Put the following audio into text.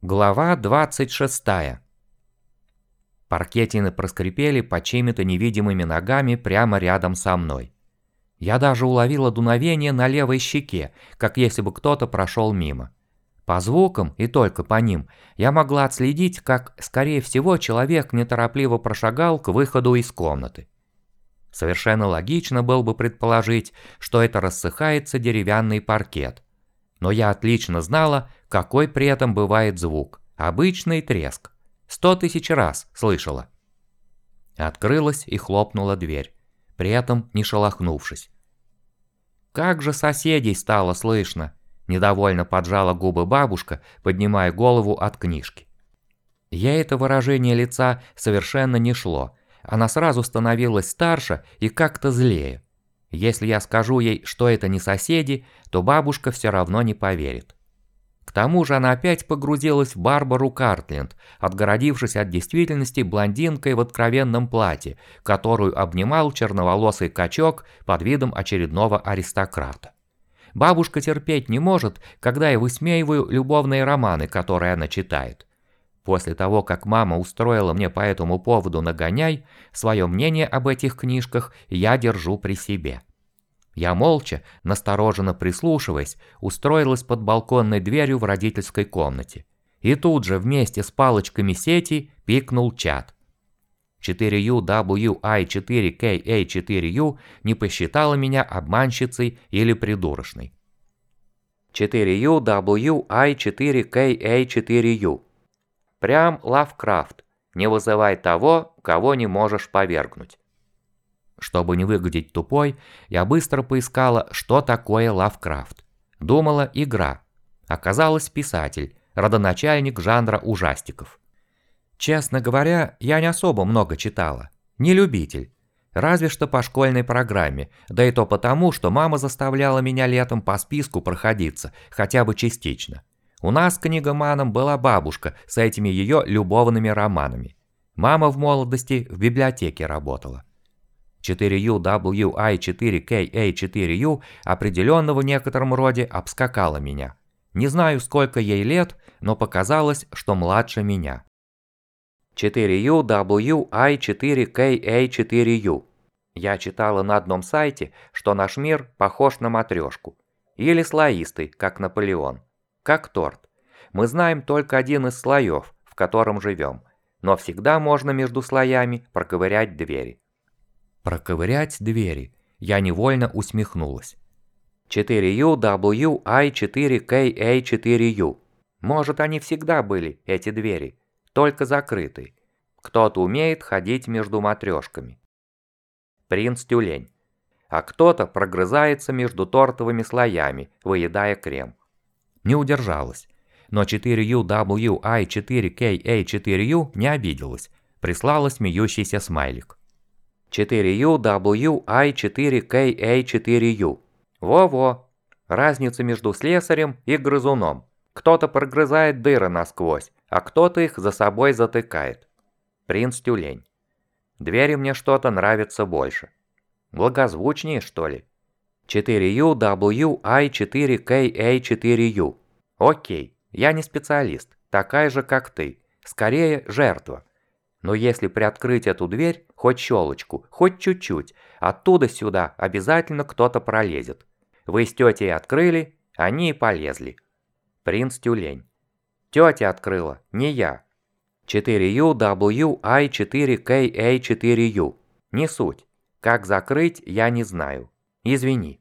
Глава 26. Паркетины проскрипели под чьими-то невидимыми ногами прямо рядом со мной. Я даже уловила дуновение на левой щеке, как если бы кто-то прошел мимо. По звукам, и только по ним, я могла отследить, как, скорее всего, человек неторопливо прошагал к выходу из комнаты. Совершенно логично было бы предположить, что это рассыхается деревянный паркет. Но я отлично знала, какой при этом бывает звук. Обычный треск. 100 000 раз слышала. Открылась и хлопнула дверь, при этом не шелохнувшись. «Как же соседей стало слышно!» – недовольно поджала губы бабушка, поднимая голову от книжки. Ей это выражение лица совершенно не шло. Она сразу становилась старше и как-то злее. Если я скажу ей, что это не соседи, то бабушка все равно не поверит. К тому же она опять погрузилась в Барбару Картленд, отгородившись от действительности блондинкой в откровенном платье, которую обнимал черноволосый качок под видом очередного аристократа. Бабушка терпеть не может, когда я высмеиваю любовные романы, которые она читает. После того, как мама устроила мне по этому поводу нагоняй, свое мнение об этих книжках я держу при себе. Я молча, настороженно прислушиваясь, устроилась под балконной дверью в родительской комнате. И тут же вместе с палочками сети пикнул чат. 4UWI4KA4U не посчитала меня обманщицей или придурочной. 4UWI4KA4U. Прям Лавкрафт. Не вызывай того, кого не можешь повергнуть. Чтобы не выглядеть тупой, я быстро поискала, что такое Лавкрафт. Думала, игра. Оказалось, писатель, родоначальник жанра ужастиков. Честно говоря, я не особо много читала. Не любитель. Разве что по школьной программе, да и то потому, что мама заставляла меня летом по списку проходиться, хотя бы частично. У нас книгоманом была бабушка с этими ее любовными романами. Мама в молодости в библиотеке работала. 4UWI4KA4U определенно в некотором роде обскакала меня. Не знаю, сколько ей лет, но показалось, что младше меня. 4UWI4KA4U. Я читала на одном сайте, что наш мир похож на матрешку. Или слоистый, как Наполеон. Как торт. Мы знаем только один из слоев, в котором живем. Но всегда можно между слоями проковырять двери. Проковырять двери. Я невольно усмехнулась. 4UWI4KA4U. Может, они всегда были, эти двери, только закрытые. Кто-то умеет ходить между матрешками. Принц-тюлень. А кто-то прогрызается между тортовыми слоями, выедая крем. Не удержалась. Но 4UWI4KA4U не обиделась. Прислала смеющийся смайлик. 4UWI4KA4U. Во-во. Разница между слесарем и грызуном. Кто-то прогрызает дыры насквозь, а кто-то их за собой затыкает. Принц-тюлень. Двери мне что-то нравятся больше. Благозвучнее, что ли? 4UWI4KA4U. Окей, я не специалист, такая же, как ты. Скорее, жертва. Но если приоткрыть эту дверь, хоть щелочку, хоть чуть-чуть, оттуда сюда обязательно кто-то пролезет. Вы с тетей открыли, они и полезли. Принц-тюлень. Тетя открыла, не я. 4UWI4KA4U. Не суть. Как закрыть, я не знаю. Извини.